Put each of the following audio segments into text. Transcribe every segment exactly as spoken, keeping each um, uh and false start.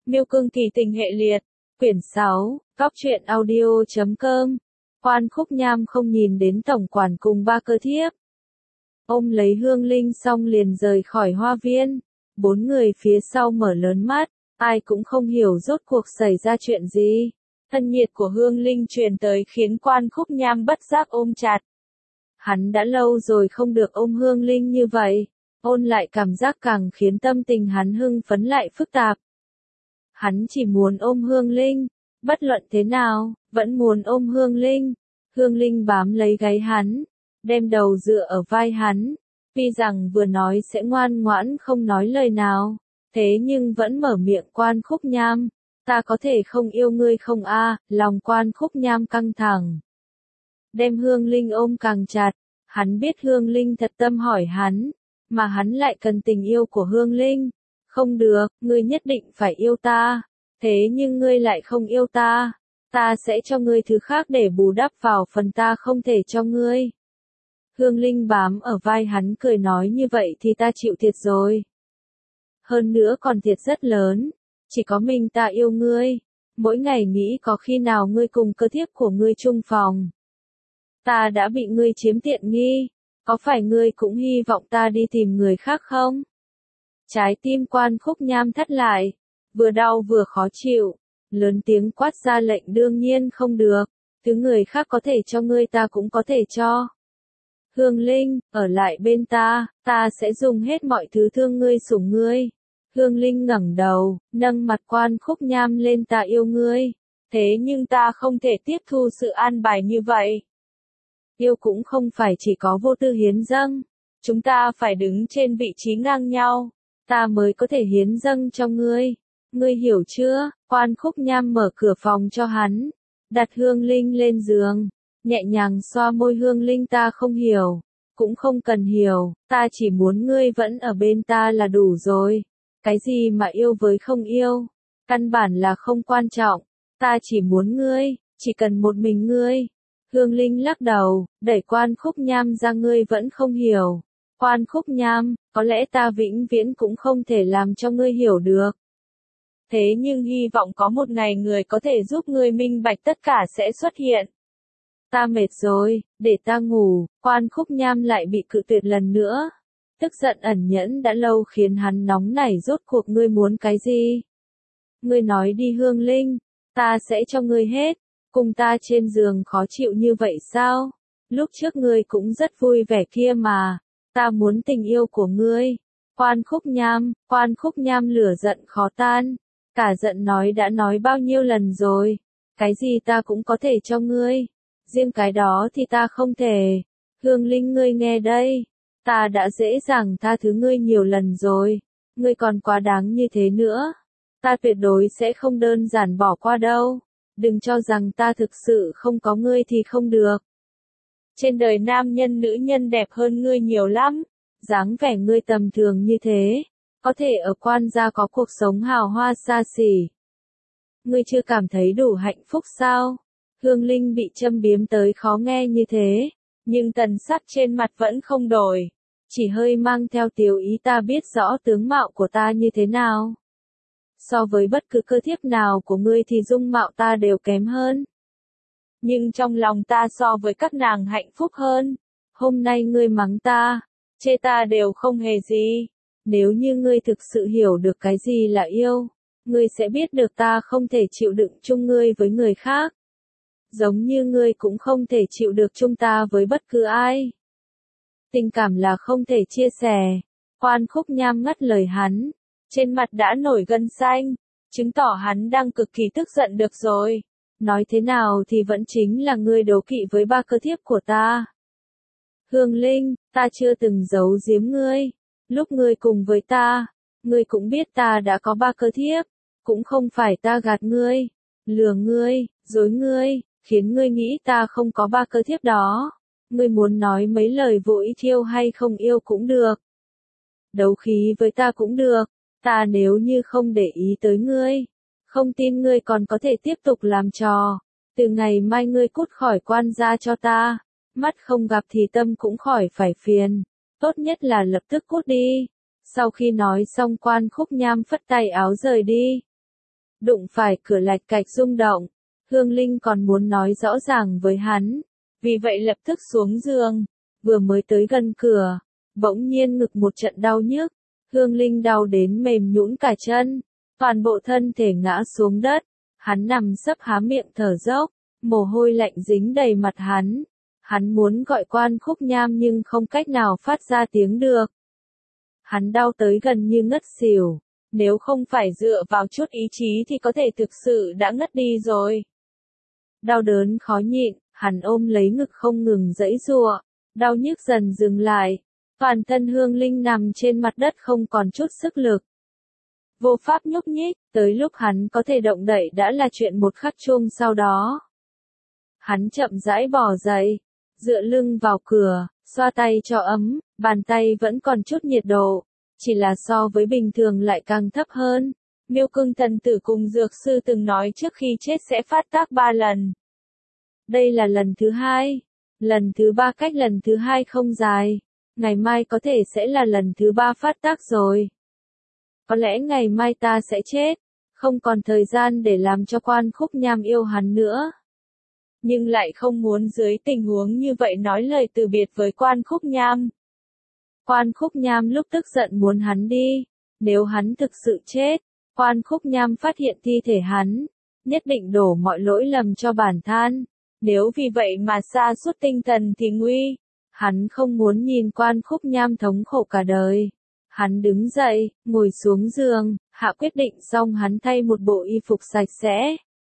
Miêu Cương Kỳ Tình Hệ Liệt, quyển sáu, góc truyện audio chấm com. Quan Khúc Nham không nhìn đến tổng quản cùng ba cơ thiếp. Ôm lấy Hương Linh xong liền rời khỏi hoa viên. Bốn người phía sau mở lớn mắt, ai cũng không hiểu rốt cuộc xảy ra chuyện gì. Thân nhiệt của Hương Linh truyền tới khiến Quan Khúc Nham bất giác ôm chặt. Hắn đã lâu rồi không được ôm Hương Linh như vậy, ôn lại cảm giác càng khiến tâm tình hắn hưng phấn lại phức tạp. Hắn chỉ muốn ôm Hương Linh, bất luận thế nào, vẫn muốn ôm Hương Linh. Hương Linh bám lấy gáy hắn, đem đầu dựa ở vai hắn, tuy rằng vừa nói sẽ ngoan ngoãn không nói lời nào, thế nhưng vẫn mở miệng. Quan Khúc Nham, ta có thể không yêu ngươi không a? Lòng Quan Khúc Nham căng thẳng. Đem Hương Linh ôm càng chặt, hắn biết Hương Linh thật tâm hỏi hắn, mà hắn lại cần tình yêu của Hương Linh. Không được, ngươi nhất định phải yêu ta, thế nhưng ngươi lại không yêu ta, ta sẽ cho ngươi thứ khác để bù đắp vào phần ta không thể cho ngươi. Hương Linh bám ở vai hắn cười nói, như vậy thì ta chịu thiệt rồi. Hơn nữa còn thiệt rất lớn, chỉ có mình ta yêu ngươi, mỗi ngày nghĩ có khi nào ngươi cùng cơ thiếp của ngươi chung phòng. Ta đã bị ngươi chiếm tiện nghi, có phải ngươi cũng hy vọng ta đi tìm người khác không? Trái tim Quan Khúc Nham thắt lại, vừa đau vừa khó chịu, lớn tiếng quát ra lệnh, đương nhiên không được, thứ người khác có thể cho ngươi ta cũng có thể cho. Hương Linh, ở lại bên ta, ta sẽ dùng hết mọi thứ thương ngươi sủng ngươi. Hương Linh ngẩng đầu, nâng mặt Quan Khúc Nham lên, ta yêu ngươi, thế nhưng ta không thể tiếp thu sự an bài như vậy. Yêu cũng không phải chỉ có vô tư hiến dâng, chúng ta phải đứng trên vị trí ngang nhau, ta mới có thể hiến dâng cho ngươi. Ngươi hiểu chưa? Quan Khúc Nham mở cửa phòng cho hắn, đặt Hương Linh lên giường, nhẹ nhàng xoa môi Hương Linh, ta không hiểu, cũng không cần hiểu, ta chỉ muốn ngươi vẫn ở bên ta là đủ rồi. Cái gì mà yêu với không yêu, căn bản là không quan trọng, ta chỉ muốn ngươi, chỉ cần một mình ngươi. Hương Linh lắc đầu, đẩy Quan Khúc Nham ra, ngươi vẫn không hiểu. Quan Khúc Nham, có lẽ ta vĩnh viễn cũng không thể làm cho ngươi hiểu được. Thế nhưng hy vọng có một ngày người có thể giúp ngươi minh bạch tất cả sẽ xuất hiện. Ta mệt rồi, để ta ngủ. Quan Khúc Nham lại bị cự tuyệt lần nữa. Tức giận ẩn nhẫn đã lâu khiến hắn nóng nảy, rốt cuộc ngươi muốn cái gì? Ngươi nói đi Hương Linh, ta sẽ cho ngươi hết. Cùng ta trên giường khó chịu như vậy sao? Lúc trước ngươi cũng rất vui vẻ kia mà, ta muốn tình yêu của ngươi. Quan Khúc Nham, Quan Khúc Nham lửa giận khó tan, cả giận nói, đã nói bao nhiêu lần rồi, cái gì ta cũng có thể cho ngươi, riêng cái đó thì ta không thể. Hương Linh, ngươi nghe đây, ta đã dễ dàng tha thứ ngươi nhiều lần rồi, ngươi còn quá đáng như thế nữa, ta tuyệt đối sẽ không đơn giản bỏ qua đâu. Đừng cho rằng ta thực sự không có ngươi thì không được. Trên đời nam nhân nữ nhân đẹp hơn ngươi nhiều lắm, dáng vẻ ngươi tầm thường như thế, có thể ở Quan gia có cuộc sống hào hoa xa xỉ. Ngươi chưa cảm thấy đủ hạnh phúc sao? Hương Linh bị châm biếm tới khó nghe như thế, nhưng tần sắc trên mặt vẫn không đổi, chỉ hơi mang theo tiếu ý, ta biết rõ tướng mạo của ta như thế nào. So với bất cứ cơ thiếp nào của ngươi thì dung mạo ta đều kém hơn. Nhưng trong lòng ta so với các nàng hạnh phúc hơn. Hôm nay ngươi mắng ta, chê ta đều không hề gì. Nếu như ngươi thực sự hiểu được cái gì là yêu, ngươi sẽ biết được ta không thể chịu đựng chung ngươi với người khác. Giống như ngươi cũng không thể chịu được chung ta với bất cứ ai. Tình cảm là không thể chia sẻ. Quan Khúc Nham ngắt lời hắn. Trên mặt đã nổi gân xanh, chứng tỏ hắn đang cực kỳ tức giận. Được rồi, nói thế nào thì vẫn chính là ngươi đố kỵ với ba cơ thiếp của ta. Hương Linh, ta chưa từng giấu giếm ngươi, lúc ngươi cùng với ta, ngươi cũng biết ta đã có ba cơ thiếp, cũng không phải ta gạt ngươi, lừa ngươi, dối ngươi, khiến ngươi nghĩ ta không có ba cơ thiếp đó. Ngươi muốn nói mấy lời vô ích yêu hay không yêu cũng được, đấu khí với ta cũng được. Ta nếu như không để ý tới ngươi, không tin ngươi còn có thể tiếp tục làm trò. Từ ngày mai ngươi cút khỏi Quan gia cho ta, mắt không gặp thì tâm cũng khỏi phải phiền. Tốt nhất là lập tức cút đi. Sau khi nói xong, Quan Khúc Nham phất tay áo rời đi. Đụng phải cửa lạch cạch rung động. Hương Linh còn muốn nói rõ ràng với hắn. Vì vậy lập tức xuống giường. Vừa mới tới gần cửa. Bỗng nhiên ngực một trận đau nhức. Hương Linh đau đến mềm nhũn cả chân. Toàn bộ thân thể ngã xuống đất. Hắn nằm sấp há miệng thở dốc. Mồ hôi lạnh dính đầy mặt hắn. Hắn muốn gọi Quan Khúc Nham nhưng không cách nào phát ra tiếng được. Hắn đau tới gần như ngất xỉu. Nếu không phải dựa vào chút ý chí thì có thể thực sự đã ngất đi rồi. Đau đớn khó nhịn, hắn ôm lấy ngực không ngừng giãy giụa. Đau nhức dần dừng lại. Toàn thân Hương Linh nằm trên mặt đất không còn chút sức lực. Vô pháp nhúc nhích, tới lúc hắn có thể động đậy đã là chuyện một khắc chuông sau đó. Hắn chậm rãi bò dậy, dựa lưng vào cửa, xoa tay cho ấm, bàn tay vẫn còn chút nhiệt độ, chỉ là so với bình thường lại càng thấp hơn. Miêu Cương thần tử cùng dược sư từng nói trước khi chết sẽ phát tác ba lần. Đây là lần thứ hai, lần thứ ba cách lần thứ hai không dài, ngày mai có thể sẽ là lần thứ ba phát tác rồi. Có lẽ ngày mai ta sẽ chết, không còn thời gian để làm cho Quan Khúc Nham yêu hắn nữa. Nhưng lại không muốn dưới tình huống như vậy nói lời từ biệt với Quan Khúc Nham. Quan Khúc Nham lúc tức giận muốn hắn đi, nếu hắn thực sự chết, Quan Khúc Nham phát hiện thi thể hắn, nhất định đổ mọi lỗi lầm cho bản thân. Nếu vì vậy mà sa sút tinh thần thì nguy. Hắn không muốn nhìn Quan Khúc Nham thống khổ cả đời. Hắn đứng dậy, ngồi xuống giường, hạ quyết định xong hắn thay một bộ y phục sạch sẽ.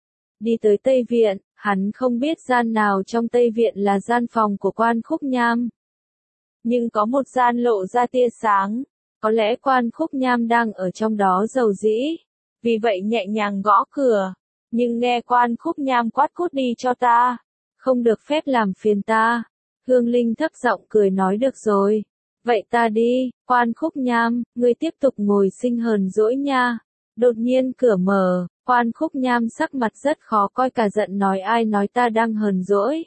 Đi tới Tây Viện, hắn không biết gian nào trong Tây Viện là gian phòng của Quan Khúc Nham. Nhưng có một gian lộ ra tia sáng, có lẽ Quan Khúc Nham đang ở trong đó rầu rĩ. Vì vậy nhẹ nhàng gõ cửa, nhưng nghe Quan Khúc Nham quát cút đi cho ta, không được phép làm phiền ta. Hương Linh thấp giọng cười nói được rồi. Vậy ta đi, Quan Khúc Nham, ngươi tiếp tục ngồi sinh hờn dỗi nha. Đột nhiên cửa mở, Quan Khúc Nham sắc mặt rất khó coi cả giận nói ai nói ta đang hờn dỗi.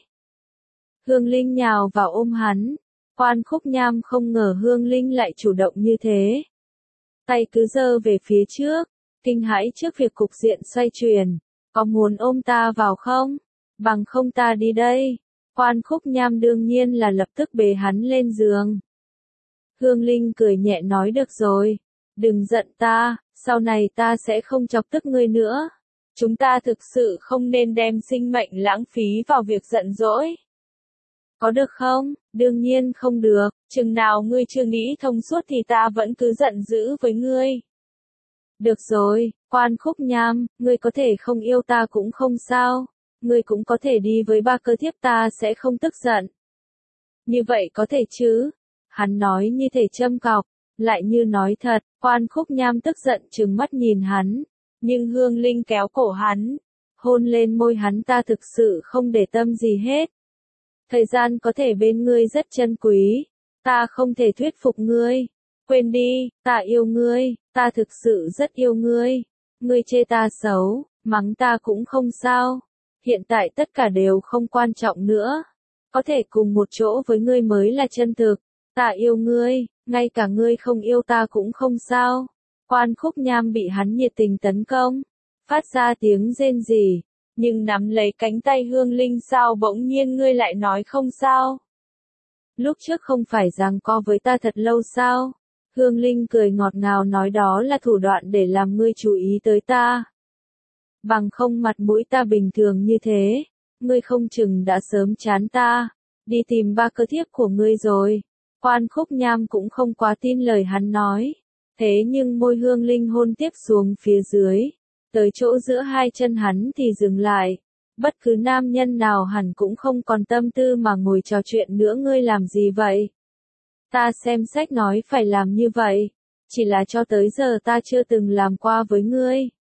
Hương Linh nhào vào ôm hắn. Quan Khúc Nham không ngờ Hương Linh lại chủ động như thế. Tay cứ giơ về phía trước, kinh hãi trước việc cục diện xoay chuyển. Có muốn ôm ta vào không? Bằng không ta đi đây. Quan Khúc Nham đương nhiên là lập tức bế hắn lên giường. Hương Linh cười nhẹ nói được rồi. Đừng giận ta, sau này ta sẽ không chọc tức ngươi nữa. Chúng ta thực sự không nên đem sinh mệnh lãng phí vào việc giận dỗi. Có được không? Đương nhiên không được, chừng nào ngươi chưa nghĩ thông suốt thì ta vẫn cứ giận dữ với ngươi. Được rồi, Quan Khúc Nham, ngươi có thể không yêu ta cũng không sao. Ngươi cũng có thể đi với ba cơ thiếp ta sẽ không tức giận. Như vậy có thể chứ? Hắn nói như thể châm cọc, lại như nói thật. Quan Khúc Nham tức giận trừng mắt nhìn hắn. Nhưng Hương Linh kéo cổ hắn, hôn lên môi hắn ta thực sự không để tâm gì hết. Thời gian có thể bên ngươi rất chân quý. Ta không thể thuyết phục ngươi. Quên đi, ta yêu ngươi, ta thực sự rất yêu ngươi. Ngươi chê ta xấu, mắng ta cũng không sao. Hiện tại tất cả đều không quan trọng nữa. Có thể cùng một chỗ với ngươi mới là chân thực. Ta yêu ngươi, ngay cả ngươi không yêu ta cũng không sao. Quan Khúc Nham bị hắn nhiệt tình tấn công, phát ra tiếng rên rỉ, nhưng nắm lấy cánh tay Hương Linh sao bỗng nhiên ngươi lại nói không sao. Lúc trước không phải giằng co với ta thật lâu sao? Hương Linh cười ngọt ngào nói đó là thủ đoạn để làm ngươi chú ý tới ta. Bằng không mặt mũi ta bình thường như thế, ngươi không chừng đã sớm chán ta, đi tìm ba cơ thiếp của ngươi rồi. Quan Khúc Nham cũng không quá tin lời hắn nói. Thế nhưng môi Hương Linh hôn tiếp xuống phía dưới, tới chỗ giữa hai chân hắn thì dừng lại. Bất cứ nam nhân nào hẳn cũng không còn tâm tư mà ngồi trò chuyện nữa. Ngươi làm gì vậy? Ta xem sách nói phải làm như vậy. Chỉ là cho tới giờ ta chưa từng làm qua với ngươi.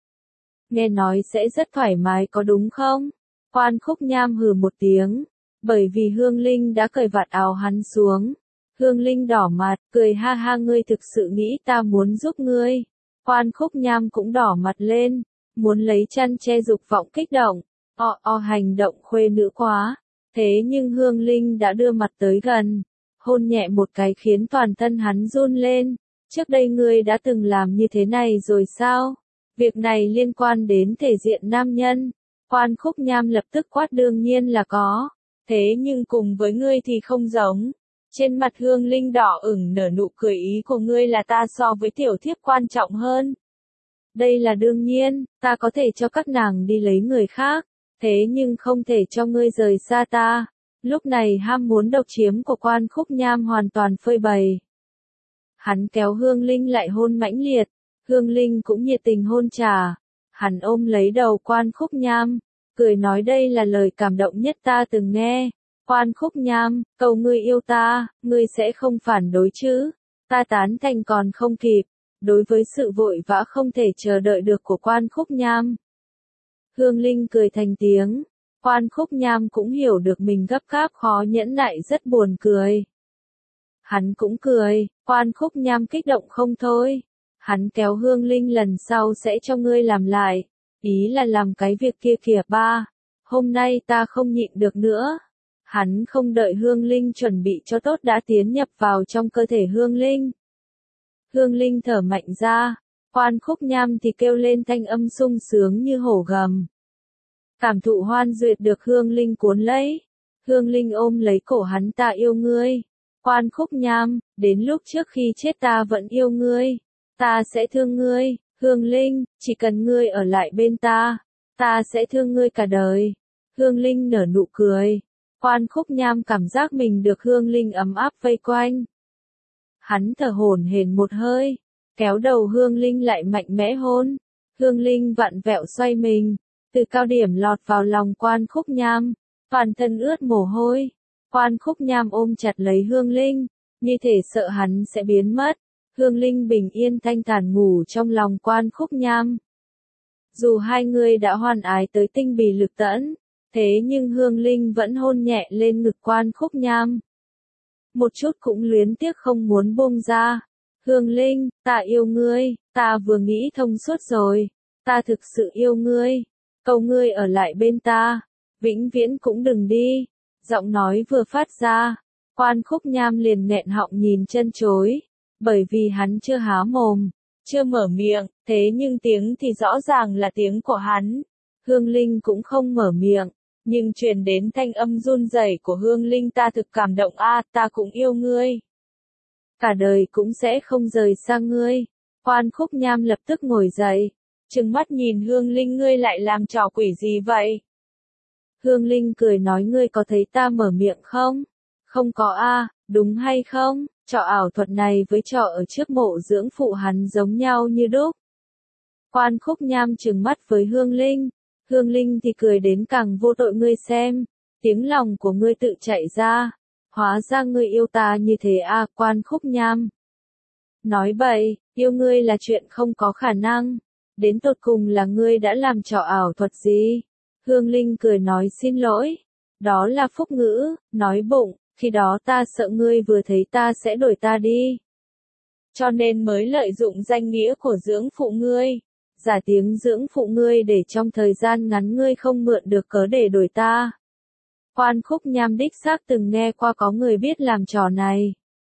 Nghe nói sẽ rất thoải mái có đúng không? Quan Khúc Nham hừ một tiếng, bởi vì Hương Linh đã cởi vạt áo hắn xuống. Hương Linh đỏ mặt, cười ha ha ngươi thực sự nghĩ ta muốn giúp ngươi. Quan Khúc Nham cũng đỏ mặt lên, muốn lấy chăn che dục vọng kích động. O o hành động khuê nữ quá. Thế nhưng Hương Linh đã đưa mặt tới gần, hôn nhẹ một cái khiến toàn thân hắn run lên. Trước đây ngươi đã từng làm như thế này rồi sao? Việc này liên quan đến thể diện nam nhân. Quan Khúc Nham lập tức quát đương nhiên là có. Thế nhưng cùng với ngươi thì không giống. Trên mặt Hương Linh đỏ ửng nở nụ cười, ý của ngươi là ta so với tiểu thiếp quan trọng hơn. Đây là đương nhiên, ta có thể cho các nàng đi lấy người khác, thế nhưng không thể cho ngươi rời xa ta. Lúc này ham muốn độc chiếm của Quan Khúc Nham hoàn toàn phơi bày. Hắn kéo Hương Linh lại hôn mãnh liệt, Hương Linh cũng nhiệt tình hôn trả. Hắn ôm lấy đầu Quan Khúc Nham, cười nói đây là lời cảm động nhất ta từng nghe. Quan Khúc Nham, cầu ngươi yêu ta, ngươi sẽ không phản đối chứ? Ta tán thành còn không kịp. Đối với sự vội vã không thể chờ đợi được của Quan Khúc Nham, Hương Linh cười thành tiếng. Quan Khúc Nham cũng hiểu được mình gấp gáp khó nhẫn nại rất buồn cười. Hắn cũng cười, Quan Khúc Nham kích động không thôi. Hắn kéo Hương Linh lần sau sẽ cho ngươi làm lại. Ý là làm cái việc kia kìa ba. Hôm nay ta không nhịn được nữa. Hắn không đợi Hương Linh chuẩn bị cho tốt đã tiến nhập vào trong cơ thể Hương Linh. Hương Linh thở mạnh ra. Quan Khúc Nham thì kêu lên thanh âm sung sướng như hổ gầm. Cảm thụ hoan duyệt được Hương Linh cuốn lấy. Hương Linh ôm lấy cổ hắn, ta yêu ngươi. Quan Khúc Nham, đến lúc trước khi chết ta vẫn yêu ngươi. Ta sẽ thương ngươi, Hương Linh, chỉ cần ngươi ở lại bên ta, ta sẽ thương ngươi cả đời. Hương Linh nở nụ cười. Quan Khúc Nham cảm giác mình được Hương Linh ấm áp vây quanh. Hắn thở hổn hển một hơi, kéo đầu Hương Linh lại mạnh mẽ hôn. Hương Linh vặn vẹo xoay mình, từ cao điểm lọt vào lòng Quan Khúc Nham, toàn thân ướt mồ hôi. Quan Khúc Nham ôm chặt lấy Hương Linh, như thể sợ hắn sẽ biến mất. Hương Linh bình yên thanh thản ngủ trong lòng Quan Khúc Nham. Dù hai người đã hoan ái tới tinh bì lực tẫn, thế nhưng Hương Linh vẫn hôn nhẹ lên ngực Quan Khúc Nham. Một chút cũng luyến tiếc không muốn buông ra. Hương Linh, ta yêu ngươi, ta vừa nghĩ thông suốt rồi, ta thực sự yêu ngươi, cầu ngươi ở lại bên ta, vĩnh viễn cũng đừng đi. Giọng nói vừa phát ra, Quan Khúc Nham liền nghẹn họng nhìn chân chối, bởi vì hắn chưa há mồm, chưa mở miệng, thế nhưng tiếng thì rõ ràng là tiếng của hắn. Hương Linh cũng không mở miệng, nhưng truyền đến thanh âm run rẩy của Hương Linh, ta thực cảm động a, à, ta cũng yêu ngươi. Cả đời cũng sẽ không rời xa ngươi. Quan Khúc Nham lập tức ngồi dậy, trừng mắt nhìn Hương Linh, ngươi lại làm trò quỷ gì vậy? Hương Linh cười nói, ngươi có thấy ta mở miệng không? Không có a, à, đúng hay không? Trò ảo thuật này với trò ở trước mộ dưỡng phụ hắn giống nhau như đúc. Quan Khúc Nham trừng mắt với Hương Linh. Hương Linh thì cười đến càng vô tội, ngươi xem, tiếng lòng của ngươi tự chạy ra. Hóa ra ngươi yêu ta như thế à, Quan Khúc Nham. Nói bậy, yêu ngươi là chuyện không có khả năng. Đến tột cùng là ngươi đã làm trò ảo thuật gì? Hương Linh cười nói, xin lỗi. Đó là phúc ngữ, nói bụng, khi đó ta sợ ngươi vừa thấy ta sẽ đuổi ta đi. Cho nên mới lợi dụng danh nghĩa của dưỡng phụ ngươi. Giả tiếng dưỡng phụ ngươi để trong thời gian ngắn ngươi không mượn được cớ để đuổi ta. Quan Khúc Nham đích xác từng nghe qua có người biết làm trò này.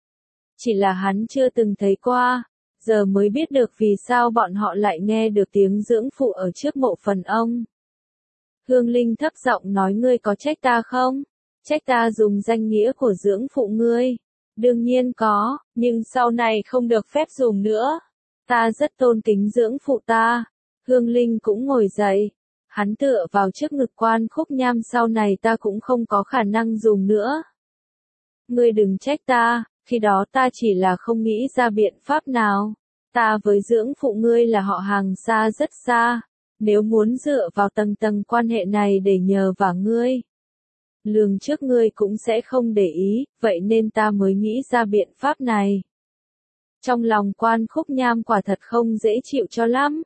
Chỉ là hắn chưa từng thấy qua, giờ mới biết được vì sao bọn họ lại nghe được tiếng dưỡng phụ ở trước mộ phần ông. Hương Linh thấp giọng nói, ngươi có trách ta không? Trách ta dùng danh nghĩa của dưỡng phụ ngươi? Đương nhiên có, nhưng sau này không được phép dùng nữa. Ta rất tôn kính dưỡng phụ ta. Hương Linh cũng ngồi dậy. Hắn tựa vào trước ngực Quan Khúc Nham, sau này ta cũng không có khả năng dùng nữa. Ngươi đừng trách ta, khi đó ta chỉ là không nghĩ ra biện pháp nào. Ta với dưỡng phụ ngươi là họ hàng xa rất xa. Nếu muốn dựa vào tầng tầng quan hệ này để nhờ vả ngươi, lường trước ngươi cũng sẽ không để ý, vậy nên ta mới nghĩ ra biện pháp này. Trong lòng Quan Khúc Nham quả thật không dễ chịu cho lắm.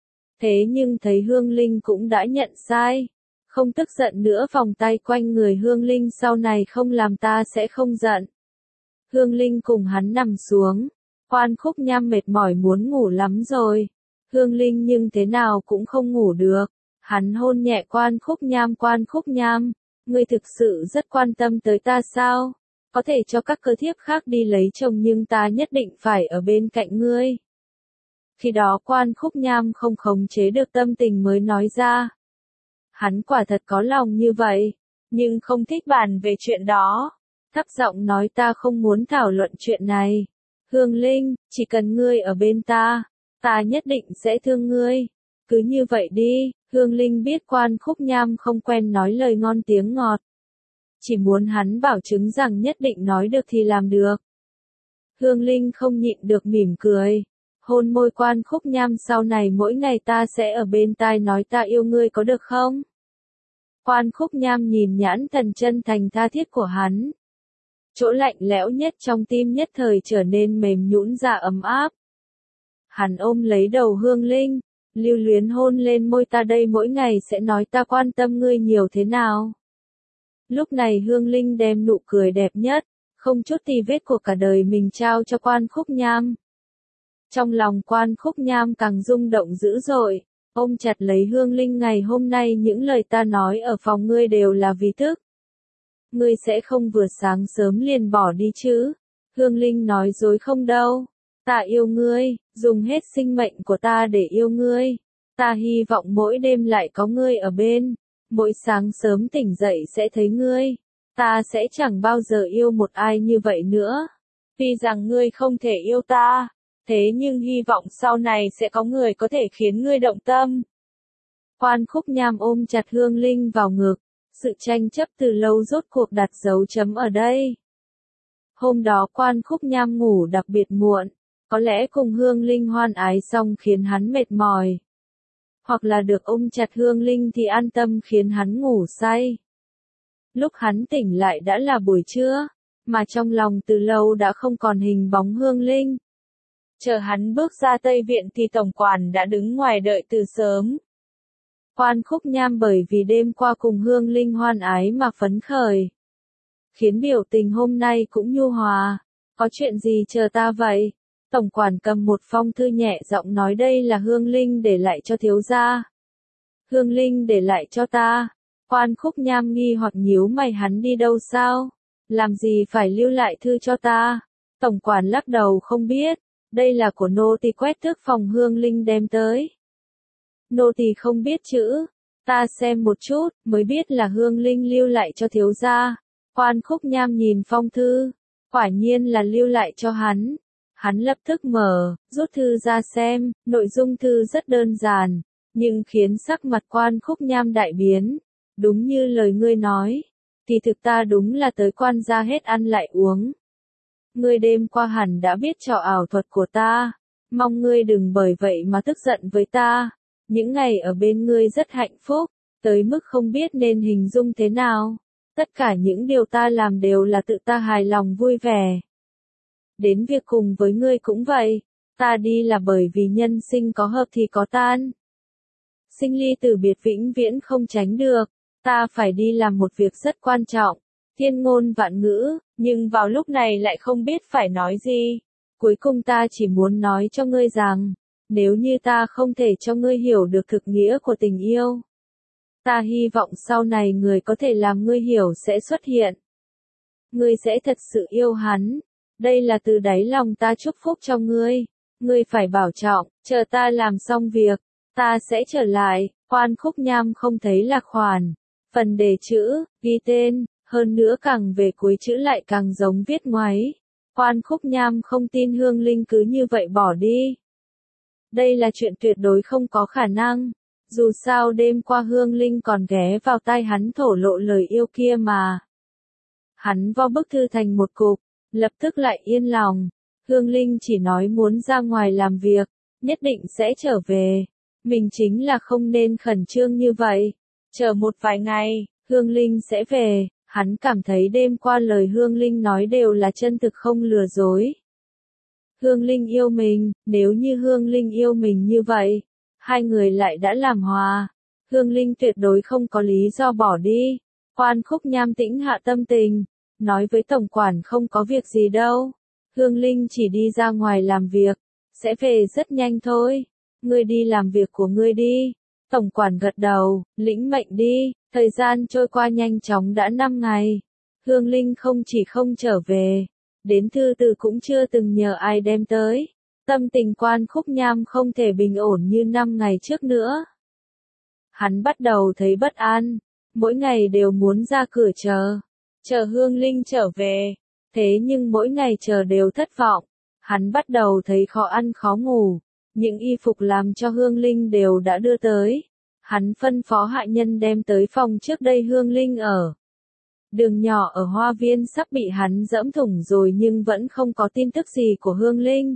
Thế nhưng thấy Hương Linh cũng đã nhận sai, không tức giận nữa, vòng tay quanh người Hương Linh, sau này không làm ta sẽ không giận. Hương Linh cùng hắn nằm xuống. Quan Khúc Nham mệt mỏi muốn ngủ lắm rồi. Hương Linh nhưng thế nào cũng không ngủ được. Hắn hôn nhẹ Quan Khúc Nham, Quan Khúc Nham, ngươi thực sự rất quan tâm tới ta sao? Có thể cho các cơ thiếp khác đi lấy chồng nhưng ta nhất định phải ở bên cạnh ngươi. Khi đó Quan Khúc Nham không khống chế được tâm tình mới nói ra. Hắn quả thật có lòng như vậy, nhưng không thích bàn về chuyện đó. Thấp giọng nói ta không muốn thảo luận chuyện này. Hương Linh, chỉ cần ngươi ở bên ta, ta nhất định sẽ thương ngươi. Cứ như vậy đi, Hương Linh biết Quan Khúc Nham không quen nói lời ngon tiếng ngọt. Chỉ muốn hắn bảo chứng rằng nhất định nói được thì làm được. Hương Linh không nhịn được mỉm cười. Hôn môi Quan Khúc Nham sau này mỗi ngày ta sẽ ở bên tai nói ta yêu ngươi có được không? Quan Khúc Nham nhìn nhãn thần chân thành tha thiết của hắn. Chỗ lạnh lẽo nhất trong tim nhất thời trở nên mềm nhũn ra ấm áp. Hắn ôm lấy đầu Hương Linh, lưu luyến hôn lên môi ta đây mỗi ngày sẽ nói ta quan tâm ngươi nhiều thế nào. Lúc này Hương Linh đem nụ cười đẹp nhất, không chút tì vết của cả đời mình trao cho Quan Khúc Nham. Trong lòng Quan Khúc Nham càng rung động dữ dội, ôm chặt lấy Hương Linh ngày hôm nay những lời ta nói ở phòng ngươi đều là vì thức. Ngươi sẽ không vừa sáng sớm liền bỏ đi chứ? Hương Linh nói dối không đâu. Ta yêu ngươi, dùng hết sinh mệnh của ta để yêu ngươi. Ta hy vọng mỗi đêm lại có ngươi ở bên. Mỗi sáng sớm tỉnh dậy sẽ thấy ngươi. Ta sẽ chẳng bao giờ yêu một ai như vậy nữa. Tuy rằng ngươi không thể yêu ta, thế nhưng hy vọng sau này sẽ có người có thể khiến ngươi động tâm. Quan Khúc Nham ôm chặt Hương Linh vào ngực. Sự tranh chấp từ lâu rốt cuộc đặt dấu chấm ở đây. Hôm đó Quan Khúc Nham ngủ đặc biệt muộn, có lẽ cùng Hương Linh hoan ái xong khiến hắn mệt mỏi. Hoặc là được ôm chặt Hương Linh thì an tâm khiến hắn ngủ say. Lúc hắn tỉnh lại đã là buổi trưa, mà trong lòng từ lâu đã không còn hình bóng Hương Linh. Chờ hắn bước ra Tây Viện thì tổng quản đã đứng ngoài đợi từ sớm. Quan Khúc Nham bởi vì đêm qua cùng Hương Linh hoan ái mà phấn khởi, khiến biểu tình hôm nay cũng nhu hòa. Có chuyện gì chờ ta vậy? Tổng quản cầm một phong thư nhẹ giọng nói đây là Hương Linh để lại cho thiếu gia. Hương Linh để lại cho ta. Quan Khúc Nham nghi hoặc nhíu mày hắn đi đâu sao? Làm gì phải lưu lại thư cho ta? Tổng quản lắc đầu không biết. Đây là của nô tỳ quét tước phòng Hương Linh đem tới. Nô tỳ không biết chữ. Ta xem một chút, mới biết là Hương Linh lưu lại cho thiếu gia. Quan Khúc Nham nhìn phong thư. Quả nhiên là lưu lại cho hắn. Hắn lập tức mở, rút thư ra xem, nội dung thư rất đơn giản, nhưng khiến sắc mặt Quan Khúc Nham đại biến. Đúng như lời ngươi nói, thì thực ta đúng là tới quan gia hết ăn lại uống. Ngươi đêm qua hẳn đã biết trò ảo thuật của ta, mong ngươi đừng bởi vậy mà tức giận với ta. Những ngày ở bên ngươi rất hạnh phúc, tới mức không biết nên hình dung thế nào. Tất cả những điều ta làm đều là tự ta hài lòng vui vẻ. Đến việc cùng với ngươi cũng vậy, ta đi là bởi vì nhân sinh có hợp thì có tan. Sinh ly tử biệt vĩnh viễn không tránh được, ta phải đi làm một việc rất quan trọng, thiên ngôn vạn ngữ, nhưng vào lúc này lại không biết phải nói gì. Cuối cùng ta chỉ muốn nói cho ngươi rằng, nếu như ta không thể cho ngươi hiểu được thực nghĩa của tình yêu, ta hy vọng sau này người có thể làm ngươi hiểu sẽ xuất hiện. Ngươi sẽ thật sự yêu hắn. Đây là từ đáy lòng ta chúc phúc cho ngươi. Ngươi phải bảo trọng, chờ ta làm xong việc, ta sẽ trở lại. Quan Khúc Nham không thấy lạc khoản. Phần đề chữ, ghi tên, hơn nữa càng về cuối chữ lại càng giống viết ngoáy. Quan Khúc Nham không tin Hương Linh cứ như vậy bỏ đi. Đây là chuyện tuyệt đối không có khả năng. Dù sao đêm qua Hương Linh còn ghé vào tai hắn thổ lộ lời yêu kia mà. Hắn vo bức thư thành một cục, lập tức lại yên lòng. Hương Linh chỉ nói muốn ra ngoài làm việc, nhất định sẽ trở về. Mình chính là không nên khẩn trương như vậy. Chờ một vài ngày, Hương Linh sẽ về. Hắn cảm thấy đêm qua lời Hương Linh nói đều là chân thực không lừa dối. Hương Linh yêu mình, nếu như Hương Linh yêu mình như vậy, hai người lại đã làm hòa. Hương Linh tuyệt đối không có lý do bỏ đi. Quan Khúc Nham tĩnh hạ tâm tình, nói với tổng quản không có việc gì đâu. Hương Linh chỉ đi ra ngoài làm việc, sẽ về rất nhanh thôi. Ngươi đi làm việc của ngươi đi. Tổng quản gật đầu, lĩnh mệnh đi. Thời gian trôi qua nhanh chóng đã năm ngày. Hương Linh không chỉ không trở về, đến thư từ cũng chưa từng nhờ ai đem tới. Tâm tình Quan Khúc Nham không thể bình ổn như năm ngày trước nữa. Hắn bắt đầu thấy bất an, mỗi ngày đều muốn ra cửa chờ, chờ Hương Linh trở về, thế nhưng mỗi ngày chờ đều thất vọng. Hắn bắt đầu thấy khó ăn khó ngủ, những y phục làm cho Hương Linh đều đã đưa tới. Hắn phân phó hạ nhân đem tới phòng trước đây Hương Linh ở. Đường nhỏ ở hoa viên sắp bị hắn dẫm thủng rồi nhưng vẫn không có tin tức gì của Hương Linh.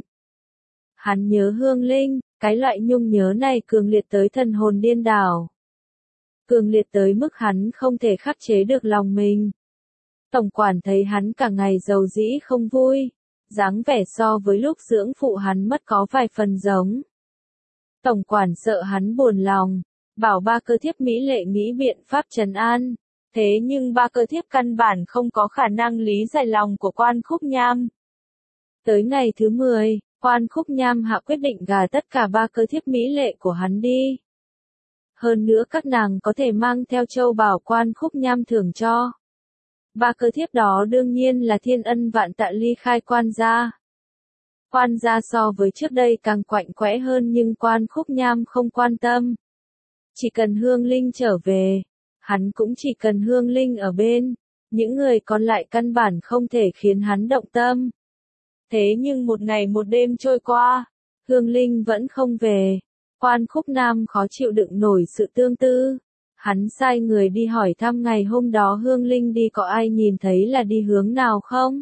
Hắn nhớ Hương Linh, cái loại nhung nhớ này cường liệt tới thần hồn điên đảo. Cường liệt tới mức hắn không thể khắc chế được lòng mình. Tổng quản thấy hắn cả ngày giàu dĩ không vui, dáng vẻ so với lúc dưỡng phụ hắn mất có vài phần giống. Tổng quản sợ hắn buồn lòng, bảo ba cơ thiếp mỹ lệ nghĩ biện pháp trấn an, thế nhưng ba cơ thiếp căn bản không có khả năng lý giải lòng của Quan Khúc Nham. Tới ngày thứ mười, Quan Khúc Nham hạ quyết định gả tất cả ba cơ thiếp mỹ lệ của hắn đi. Hơn nữa các nàng có thể mang theo châu bảo Quan Khúc Nham thưởng cho. Ba cơ thiếp đó đương nhiên là Thiên Ân Vạn Tạ ly khai quan gia. Quan gia so với trước đây càng quạnh quẽ hơn nhưng Quan Khúc Nham không quan tâm. Chỉ cần Hương Linh trở về, hắn cũng chỉ cần Hương Linh ở bên, những người còn lại căn bản không thể khiến hắn động tâm. Thế nhưng một ngày một đêm trôi qua, Hương Linh vẫn không về. Quan Khúc Nham khó chịu đựng nổi sự tương tư. Hắn sai người đi hỏi thăm ngày hôm đó Hương Linh đi có ai nhìn thấy là đi hướng nào không?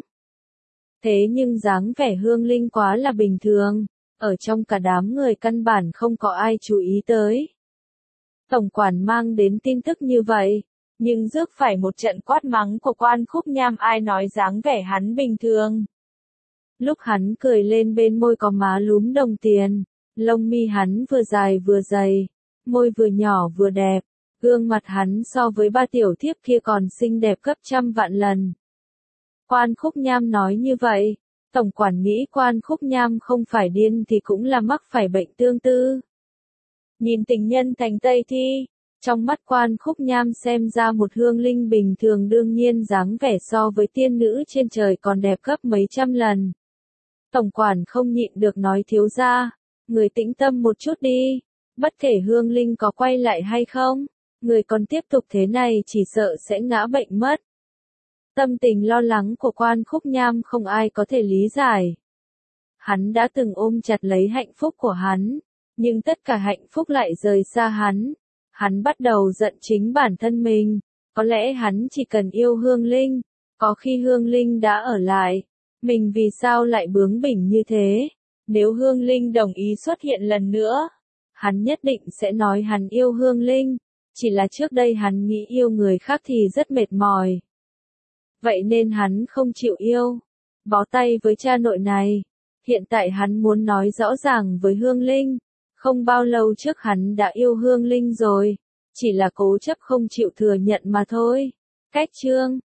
Thế nhưng dáng vẻ Hương Linh quá là bình thường, ở trong cả đám người căn bản không có ai chú ý tới. Tổng quản mang đến tin tức như vậy, nhưng rước phải một trận quát mắng của Quan Khúc Nham ai nói dáng vẻ hắn bình thường. Lúc hắn cười lên bên môi có má lúm đồng tiền, lông mi hắn vừa dài vừa dày, môi vừa nhỏ vừa đẹp, gương mặt hắn so với ba tiểu thiếp kia còn xinh đẹp gấp trăm vạn lần. Quan Khúc Nham nói như vậy, tổng quản nghĩ Quan Khúc Nham không phải điên thì cũng là mắc phải bệnh tương tư. Nhìn tình nhân thành Tây Thi, trong mắt Quan Khúc Nham xem ra một Hương Linh bình thường đương nhiên dáng vẻ so với tiên nữ trên trời còn đẹp gấp mấy trăm lần. Tổng quản không nhịn được nói thiếu gia, người tĩnh tâm một chút đi, bất kể Hương Linh có quay lại hay không, người còn tiếp tục thế này chỉ sợ sẽ ngã bệnh mất. Tâm tình lo lắng của Quan Khúc Nham không ai có thể lý giải. Hắn đã từng ôm chặt lấy hạnh phúc của hắn, nhưng tất cả hạnh phúc lại rời xa hắn. Hắn bắt đầu giận chính bản thân mình, có lẽ hắn chỉ cần yêu Hương Linh, có khi Hương Linh đã ở lại, mình vì sao lại bướng bỉnh như thế? Nếu Hương Linh đồng ý xuất hiện lần nữa, hắn nhất định sẽ nói hắn yêu Hương Linh, chỉ là trước đây hắn nghĩ yêu người khác thì rất mệt mỏi. Vậy nên hắn không chịu yêu, bó tay với cha nội này. Hiện tại hắn muốn nói rõ ràng với Hương Linh, không bao lâu trước hắn đã yêu Hương Linh rồi, chỉ là cố chấp không chịu thừa nhận mà thôi. Cách chương